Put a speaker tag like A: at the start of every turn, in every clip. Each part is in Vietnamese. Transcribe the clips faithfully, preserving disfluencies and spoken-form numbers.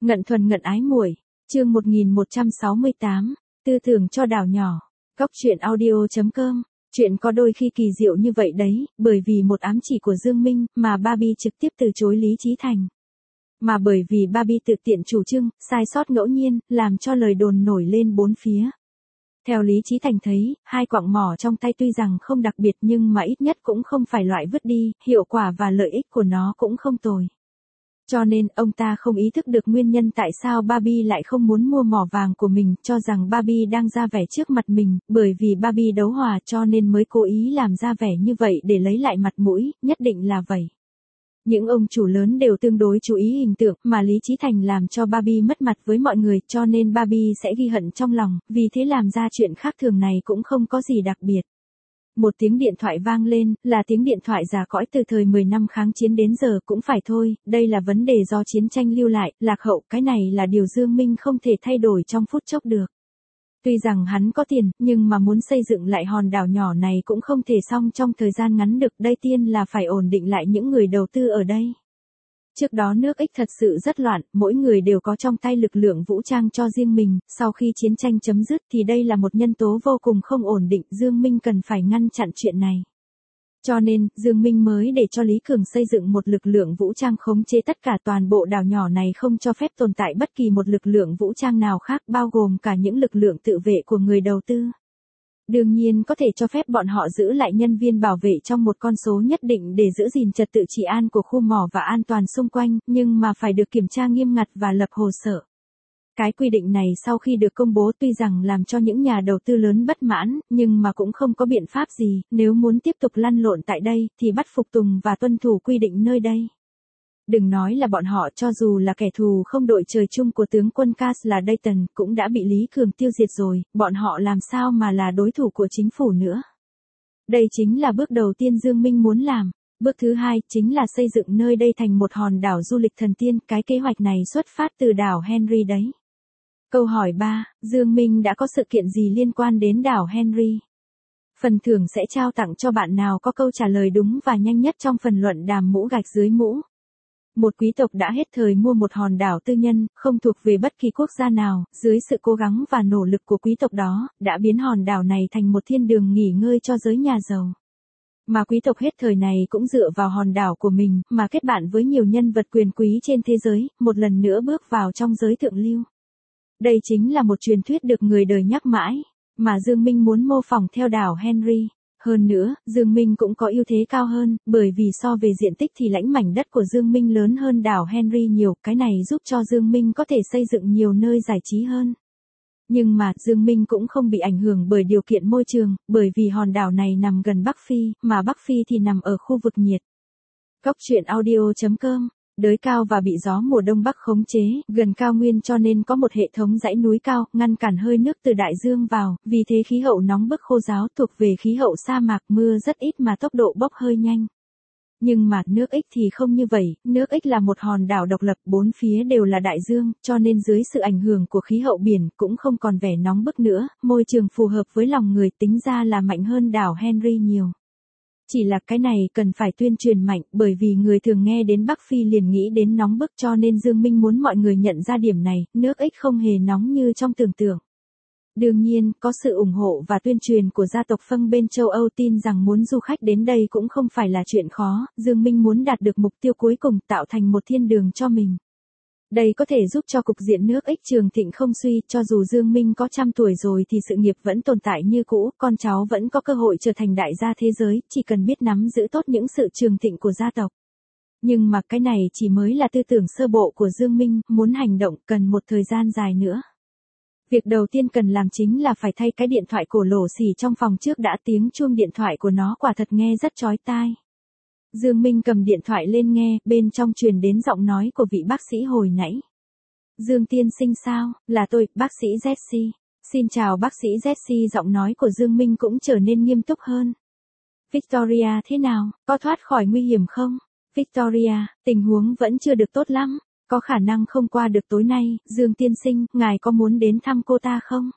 A: Ngận thuần ngận ái muội, chương một nghìn một trăm sáu mươi tám, tư tưởng cho đảo nhỏ. Góc truyện audio chấm com. Chuyện có đôi khi kỳ diệu như vậy đấy, bởi vì một ám chỉ của Dương Minh mà Barbie trực tiếp từ chối Lý Chí Thành. Mà bởi vì Barbie tự tiện chủ trương, sai sót ngẫu nhiên, làm cho lời đồn nổi lên bốn phía. Theo Lý Chí Thành thấy, hai quặng mỏ trong tay tuy rằng không đặc biệt nhưng mà ít nhất cũng không phải loại vứt đi, hiệu quả và lợi ích của nó cũng không tồi. Cho nên, ông ta không ý thức được nguyên nhân tại sao Barbie lại không muốn mua mỏ vàng của mình, cho rằng Barbie đang ra vẻ trước mặt mình, bởi vì Barbie đấu hòa cho nên mới cố ý làm ra vẻ như vậy để lấy lại mặt mũi, nhất định là vậy. Những ông chủ lớn đều tương đối chú ý hình tượng, mà Lý Chí Thành làm cho Barbie mất mặt với mọi người, cho nên Barbie sẽ ghi hận trong lòng, vì thế làm ra chuyện khác thường này cũng không có gì đặc biệt. Một tiếng điện thoại vang lên, là tiếng điện thoại già cõi từ thời mười năm kháng chiến đến giờ cũng phải thôi, đây là vấn đề do chiến tranh lưu lại, lạc hậu, cái này là điều Dương Minh không thể thay đổi trong phút chốc được. Tuy rằng hắn có tiền, nhưng mà muốn xây dựng lại hòn đảo nhỏ này cũng không thể xong trong thời gian ngắn được, đây tiên là phải ổn định lại những người đầu tư ở đây. Trước đó nước Ích thật sự rất loạn, mỗi người đều có trong tay lực lượng vũ trang cho riêng mình, sau khi chiến tranh chấm dứt thì đây là một nhân tố vô cùng không ổn định, Dương Minh cần phải ngăn chặn chuyện này. Cho nên, Dương Minh mới để cho Lý Cường xây dựng một lực lượng vũ trang khống chế tất cả toàn bộ đảo nhỏ này, không cho phép tồn tại bất kỳ một lực lượng vũ trang nào khác, bao gồm cả những lực lượng tự vệ của người đầu tư. Đương nhiên có thể cho phép bọn họ giữ lại nhân viên bảo vệ trong một con số nhất định để giữ gìn trật tự trị an của khu mỏ và an toàn xung quanh, nhưng mà phải được kiểm tra nghiêm ngặt và lập hồ sơ. Cái quy định này sau khi được công bố tuy rằng làm cho những nhà đầu tư lớn bất mãn, nhưng mà cũng không có biện pháp gì, nếu muốn tiếp tục lăn lộn tại đây, thì bắt phục tùng và tuân thủ quy định nơi đây. Đừng nói là bọn họ, cho dù là kẻ thù không đội trời chung của tướng quân Cass là Dayton, cũng đã bị Lý Cường tiêu diệt rồi, bọn họ làm sao mà là đối thủ của chính phủ nữa. Đây chính là bước đầu tiên Dương Minh muốn làm. Bước thứ hai, chính là xây dựng nơi đây thành một hòn đảo du lịch thần tiên, cái kế hoạch này xuất phát từ đảo Henry đấy. Câu hỏi ba, Dương Minh đã có sự kiện gì liên quan đến đảo Henry? Phần thưởng sẽ trao tặng cho bạn nào có câu trả lời đúng và nhanh nhất trong phần luận đàm mũ gạch dưới mũ. Một quý tộc đã hết thời mua một hòn đảo tư nhân, không thuộc về bất kỳ quốc gia nào, dưới sự cố gắng và nỗ lực của quý tộc đó, đã biến hòn đảo này thành một thiên đường nghỉ ngơi cho giới nhà giàu. Mà quý tộc hết thời này cũng dựa vào hòn đảo của mình, mà kết bạn với nhiều nhân vật quyền quý trên thế giới, một lần nữa bước vào trong giới thượng lưu. Đây chính là một truyền thuyết được người đời nhắc mãi, mà Dương Minh muốn mô phỏng theo đảo Henry. Hơn nữa, Dương Minh cũng có ưu thế cao hơn, bởi vì so về diện tích thì lãnh mảnh đất của Dương Minh lớn hơn đảo Henry nhiều, cái này giúp cho Dương Minh có thể xây dựng nhiều nơi giải trí hơn. Nhưng mà, Dương Minh cũng không bị ảnh hưởng bởi điều kiện môi trường, bởi vì hòn đảo này nằm gần Bắc Phi, mà Bắc Phi thì nằm ở khu vực nhiệt. Góc truyện audio chấm com. Đới cao và bị gió mùa đông bắc khống chế, gần cao nguyên cho nên có một hệ thống dãy núi cao, ngăn cản hơi nước từ đại dương vào, vì thế khí hậu nóng bức khô ráo, thuộc về khí hậu sa mạc, mưa rất ít mà tốc độ bốc hơi nhanh. Nhưng mà nước Ích thì không như vậy, nước Ích là một hòn đảo độc lập, bốn phía đều là đại dương, cho nên dưới sự ảnh hưởng của khí hậu biển cũng không còn vẻ nóng bức nữa, môi trường phù hợp với lòng người, tính ra là mạnh hơn đảo Henry nhiều. Chỉ là cái này cần phải tuyên truyền mạnh, bởi vì người thường nghe đến Bắc Phi liền nghĩ đến nóng bức, cho nên Dương Minh muốn mọi người nhận ra điểm này, nước Ích không hề nóng như trong tưởng tượng. Đương nhiên, có sự ủng hộ và tuyên truyền của gia tộc Phân bên châu Âu tin rằng muốn du khách đến đây cũng không phải là chuyện khó, Dương Minh muốn đạt được mục tiêu cuối cùng, tạo thành một thiên đường cho mình. Đây có thể giúp cho cục diện nước Ích trường thịnh không suy, cho dù Dương Minh có trăm tuổi rồi thì sự nghiệp vẫn tồn tại như cũ, con cháu vẫn có cơ hội trở thành đại gia thế giới, chỉ cần biết nắm giữ tốt những sự trường thịnh của gia tộc. Nhưng mà cái này chỉ mới là tư tưởng sơ bộ của Dương Minh, muốn hành động cần một thời gian dài nữa. Việc đầu tiên cần làm chính là phải thay cái điện thoại cổ lổ xỉ trong phòng trước đã, tiếng chuông điện thoại của nó quả thật nghe rất chói tai. Dương Minh cầm điện thoại lên nghe, bên trong truyền đến giọng nói của vị bác sĩ hồi nãy. Dương tiên sinh sao, là tôi, bác sĩ Jesse. Xin chào bác sĩ Jesse, giọng nói của Dương Minh cũng trở nên nghiêm túc hơn. Victoria thế nào, có thoát khỏi nguy hiểm không? Victoria, tình huống vẫn chưa được tốt lắm, có khả năng không qua được tối nay, Dương tiên sinh, ngài có muốn đến thăm cô ta không?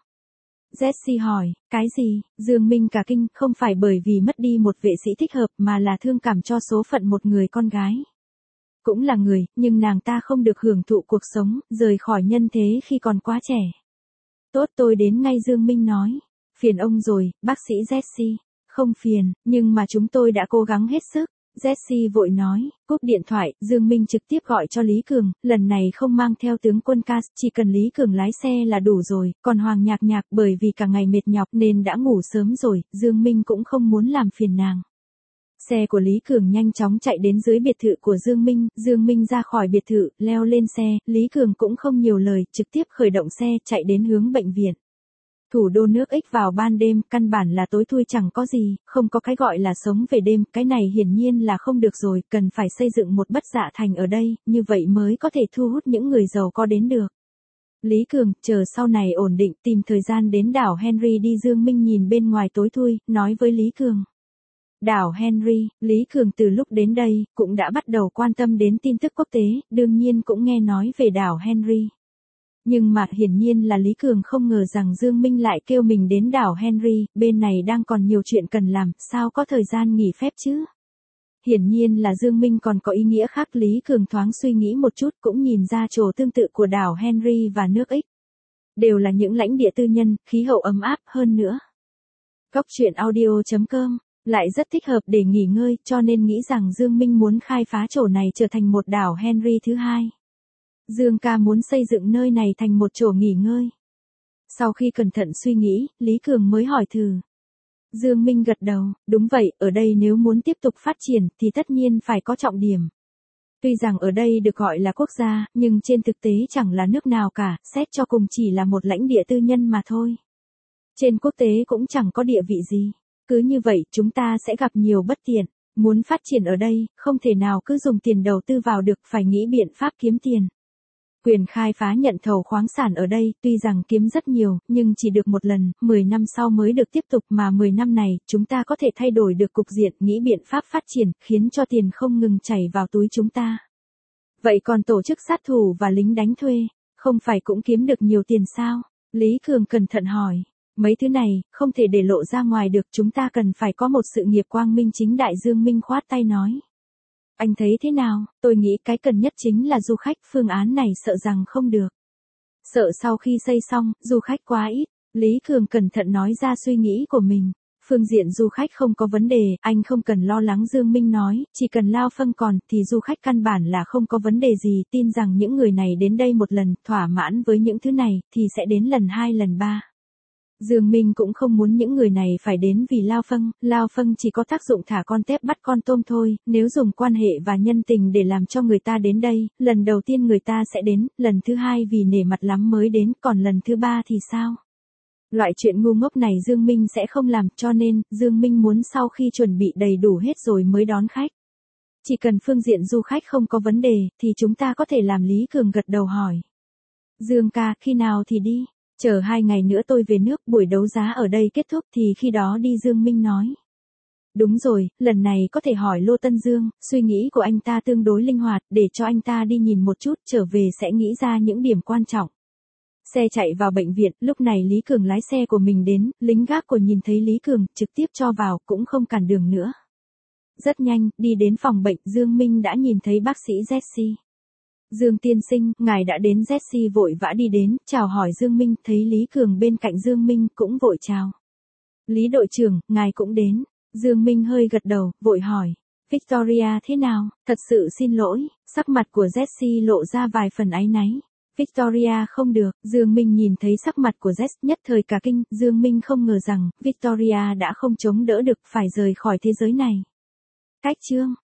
A: Jesse hỏi, cái gì? Dương Minh cả kinh, không phải bởi vì mất đi một vệ sĩ thích hợp mà là thương cảm cho số phận một người con gái. cũng là người, nhưng nàng ta không được hưởng thụ cuộc sống, rời khỏi nhân thế khi còn quá trẻ. Tốt, tôi đến ngay, Dương Minh nói. Phiền ông rồi, bác sĩ Jesse. Không phiền, nhưng mà chúng tôi đã cố gắng hết sức. Jesse vội nói, cúp điện thoại, Dương Minh trực tiếp gọi cho Lý Cường, lần này không mang theo tướng quân Cass, chỉ cần Lý Cường lái xe là đủ rồi, còn Hoàng Nhạc Nhạc bởi vì cả ngày mệt nhọc nên đã ngủ sớm rồi, Dương Minh cũng không muốn làm phiền nàng. Xe của Lý Cường nhanh chóng chạy đến dưới biệt thự của Dương Minh, Dương Minh ra khỏi biệt thự, leo lên xe, Lý Cường cũng không nhiều lời, trực tiếp khởi động xe chạy đến hướng bệnh viện. Thủ đô nước Ích vào ban đêm, căn bản là tối thui chẳng có gì, không có cái gọi là sống về đêm, cái này hiển nhiên là không được rồi, cần phải xây dựng một bất dạ thành ở đây, như vậy mới có thể thu hút những người giàu có đến được. Lý Cường, chờ sau này ổn định, tìm thời gian đến đảo Henry đi. Dương Minh nhìn bên ngoài tối thui, nói với Lý Cường. Đảo Henry, Lý Cường từ lúc đến đây, cũng đã bắt đầu quan tâm đến tin tức quốc tế, đương nhiên cũng nghe nói về đảo Henry. Nhưng mà hiển nhiên là Lý Cường không ngờ rằng Dương Minh lại kêu mình đến đảo Henry, bên này đang còn nhiều chuyện cần làm, sao có thời gian nghỉ phép chứ? Hiển nhiên là Dương Minh còn có ý nghĩa khác. Lý Cường thoáng suy nghĩ một chút cũng nhìn ra chỗ tương tự của đảo Henry và nước Ích. Đều là những lãnh địa tư nhân, khí hậu ấm áp hơn nữa. Góc truyện audio chấm com lại rất thích hợp để nghỉ ngơi, cho nên nghĩ rằng Dương Minh muốn khai phá chỗ này trở thành một đảo Henry thứ hai. Dương ca muốn xây dựng nơi này thành một chỗ nghỉ ngơi. Sau khi cẩn thận suy nghĩ, Lý Cường mới hỏi thử. Dương Minh gật đầu, đúng vậy, ở đây nếu muốn tiếp tục phát triển thì tất nhiên phải có trọng điểm. Tuy rằng ở đây được gọi là quốc gia, nhưng trên thực tế chẳng là nước nào cả, xét cho cùng chỉ là một lãnh địa tư nhân mà thôi. Trên quốc tế cũng chẳng có địa vị gì. Cứ như vậy chúng ta sẽ gặp nhiều bất tiện. Muốn phát triển ở đây, không thể nào cứ dùng tiền đầu tư vào được, phải nghĩ biện pháp kiếm tiền. Quyền khai phá nhận thầu khoáng sản ở đây, tuy rằng kiếm rất nhiều, nhưng chỉ được một lần, mười năm sau mới được tiếp tục, mà mười năm này, chúng ta có thể thay đổi được cục diện, nghĩ biện pháp phát triển, khiến cho tiền không ngừng chảy vào túi chúng ta. Vậy còn tổ chức sát thủ và lính đánh thuê, không phải cũng kiếm được nhiều tiền sao? Lý Cường cẩn thận hỏi. Mấy thứ này, không thể để lộ ra ngoài được, chúng ta cần phải có một sự nghiệp quang minh chính đại. Dương Minh khoát tay nói. Anh thấy thế nào? Tôi nghĩ cái cần nhất chính là du khách, phương án này sợ rằng không được. Sợ sau khi xây xong, du khách quá ít. Lý Cường cẩn thận nói ra suy nghĩ của mình. Phương diện du khách không có vấn đề, anh không cần lo lắng. Dương Minh nói, chỉ cần lao phân còn, thì du khách căn bản là không có vấn đề gì. Tin rằng những người này đến đây một lần, thỏa mãn với những thứ này, thì sẽ đến lần hai lần ba. Dương Minh cũng không muốn những người này phải đến vì lao phâng, lao phâng chỉ có tác dụng thả con tép bắt con tôm thôi, nếu dùng quan hệ và nhân tình để làm cho người ta đến đây, lần đầu tiên người ta sẽ đến, lần thứ hai vì nể mặt lắm mới đến, còn lần thứ ba thì sao? Loại chuyện ngu ngốc này Dương Minh sẽ không làm, cho nên, Dương Minh muốn sau khi chuẩn bị đầy đủ hết rồi mới đón khách. Chỉ cần phương diện du khách không có vấn đề, thì chúng ta có thể làm. Lý Cường gật đầu hỏi. Dương ca, khi nào thì đi? Chờ hai ngày nữa tôi về nước, buổi đấu giá ở đây kết thúc thì khi đó đi. Dương Minh nói. Đúng rồi, lần này có thể hỏi Lô Tân Dương, suy nghĩ của anh ta tương đối linh hoạt, để cho anh ta đi nhìn một chút, trở về sẽ nghĩ ra những điểm quan trọng. Xe chạy vào bệnh viện, lúc này Lý Cường lái xe của mình đến, lính gác của nhìn thấy Lý Cường, trực tiếp cho vào, cũng không cản đường nữa. Rất nhanh, đi đến phòng bệnh, Dương Minh đã nhìn thấy bác sĩ Jesse. Dương tiên sinh, ngài đã đến. Jesse vội vã đi đến, chào hỏi Dương Minh, thấy Lý Cường bên cạnh Dương Minh, cũng vội chào. Lý đội trưởng, ngài cũng đến. Dương Minh hơi gật đầu, vội hỏi. Victoria thế nào? Thật sự xin lỗi, sắc mặt của Jesse lộ ra vài phần áy náy. Victoria không được. Dương Minh nhìn thấy sắc mặt của Jess, nhất thời cả kinh. Dương Minh không ngờ rằng Victoria đã không chống đỡ được, phải rời khỏi thế giới này. Cách chương